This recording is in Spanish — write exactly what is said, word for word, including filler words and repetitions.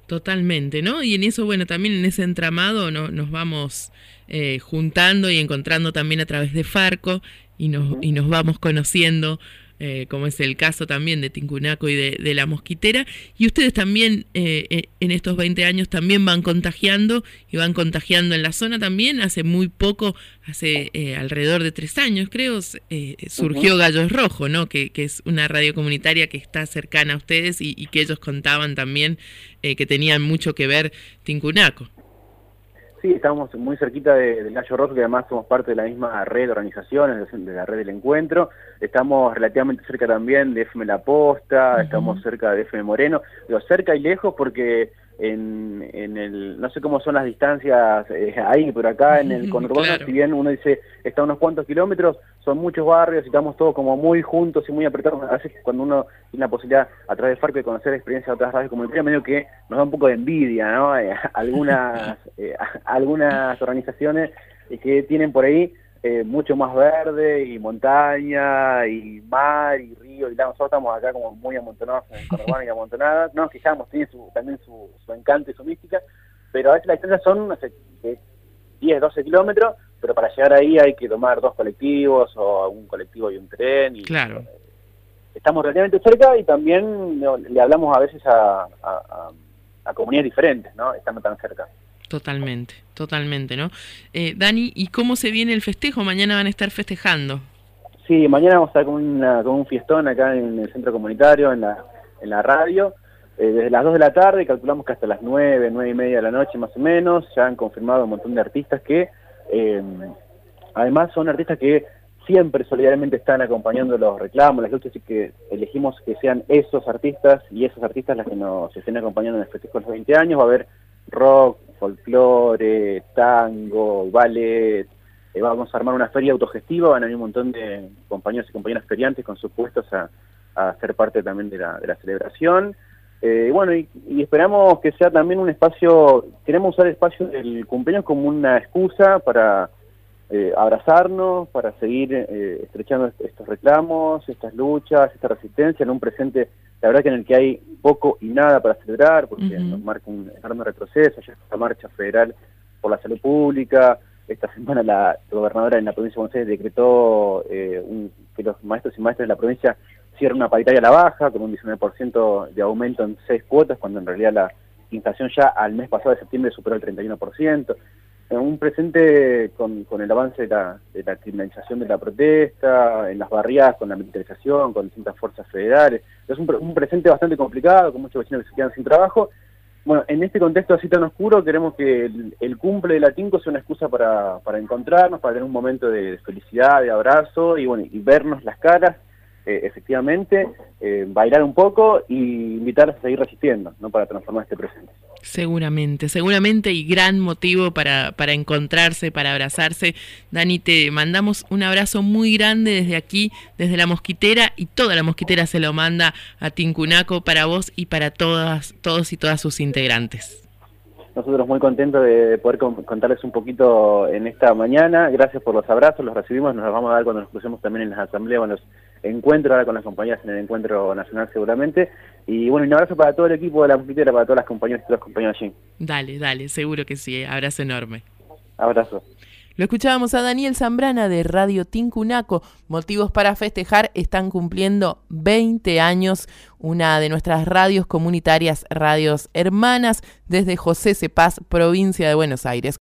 Totalmente, ¿no? Y en eso, bueno, también en ese entramado no, nos vamos eh, juntando y encontrando también a través de Farco y nos, Ujú. y nos vamos conociendo, eh, como es el caso también de Tincunaco y de, de La Mosquitera. Y ustedes también eh, eh, en estos veinte años también van contagiando y van contagiando en la zona también. Hace muy poco, hace eh, alrededor de tres años creo, eh, Ujú. surgió Gallos Rojo, ¿no? Que, que es una radio comunitaria que está cercana a ustedes y, y que ellos contaban también eh, que tenían mucho que ver Tincunaco. Sí, estamos muy cerquita de, del Gallo Rojo, que además somos parte de la misma red de organizaciones, de la red del encuentro. Estamos relativamente cerca también de F M La Posta, estamos Ujú. cerca de F M Moreno. Digo, cerca y lejos porque en, en el, no sé cómo son las distancias eh, ahí, pero acá en el conurbano, si Claro. bien uno dice está a unos cuantos kilómetros, son muchos barrios y estamos todos como muy juntos y muy apretados. A veces cuando uno tiene la posibilidad a través de Farco de conocer experiencias de otras radios comunitarias, medio que nos da un poco de envidia, ¿no? Eh, algunas, eh, algunas organizaciones eh, que tienen por ahí eh, mucho más verde y montaña y mar y río y lago. Nosotros estamos acá como muy amontonados en el conurbano y amontonadas, no nos quejamos, tiene su, también su, su encanto y su mística, pero a veces las distancias son, no sé, de diez, doce kilómetros, pero para llegar ahí hay que tomar dos colectivos o un colectivo y un tren y Claro. estamos relativamente cerca y también no, le hablamos a veces a, a, a, a comunidades diferentes, ¿no? Estando tan cerca. Totalmente, totalmente, ¿no? Eh, Dani, ¿y cómo se viene el festejo? Mañana van a estar festejando. Sí, mañana vamos a estar con, una, con un fiestón acá en el centro comunitario, en la, en la radio, eh, desde las dos de la tarde, calculamos que hasta las nueve, nueve y media de la noche más o menos. Ya han confirmado un montón de artistas que, eh, además son artistas que siempre solidariamente están acompañando los reclamos, las luchas, y que elegimos que sean esos artistas y esas artistas las que nos estén acompañando en el festejo de los veinte años. Va a haber rock, folclore, tango, ballet. Eh, vamos a armar una feria autogestiva, van a venir un montón de compañeros y compañeras feriantes con sus puestos a, a ser parte también de la, de la celebración. Eh, bueno, y, y esperamos que sea también un espacio, queremos usar el espacio del cumpleaños como una excusa para eh, abrazarnos, para seguir eh, estrechando estos reclamos, estas luchas, esta resistencia en un presente, la verdad que en el que hay poco y nada para celebrar, porque nos Ujú. marca un enorme retroceso. Ya está la marcha federal por la salud pública. Esta semana la gobernadora en la provincia de Buenos Aires decretó eh, un, que los maestros y maestras de la provincia cierren una paritaria a la baja, con un diecinueve por ciento de aumento en seis cuotas, cuando en realidad la inflación ya al mes pasado de septiembre superó el treinta y uno por ciento. En un presente con, con el avance de la, de la criminalización de la protesta, en las barriadas con la militarización, con distintas fuerzas federales. Es un, un presente bastante complicado, con muchos vecinos que se quedan sin trabajo. Bueno, en este contexto así tan oscuro, queremos que el, el cumple de la Tinco sea una excusa para, para encontrarnos, para tener un momento de felicidad, de abrazo y bueno, y vernos las caras, eh, efectivamente, eh, bailar un poco y invitarlos a seguir resistiendo, ¿no? Para transformar este presente. Seguramente, seguramente y gran motivo para, para encontrarse, para abrazarse. Dani, te mandamos un abrazo muy grande desde aquí, desde La Mosquitera, y toda La Mosquitera se lo manda a Tincunaco para vos y para todas, todos y todas sus integrantes. Nosotros muy contentos de poder contarles un poquito en esta mañana. Gracias por los abrazos, los recibimos, nos los vamos a dar cuando nos crucemos también en las asambleas, en los encuentros, ahora con las compañías en el encuentro nacional seguramente. Y bueno, un abrazo para todo el equipo de La Mosquitera, para todas las compañeras y todos los compañeros allí. Dale, dale, seguro que sí, abrazo enorme. Abrazo. Lo escuchábamos a Daniel Zambrana de Radio Tincunaco. Motivos para festejar: están cumpliendo veinte años, una de nuestras radios comunitarias, radios hermanas, desde José Cepaz, provincia de Buenos Aires.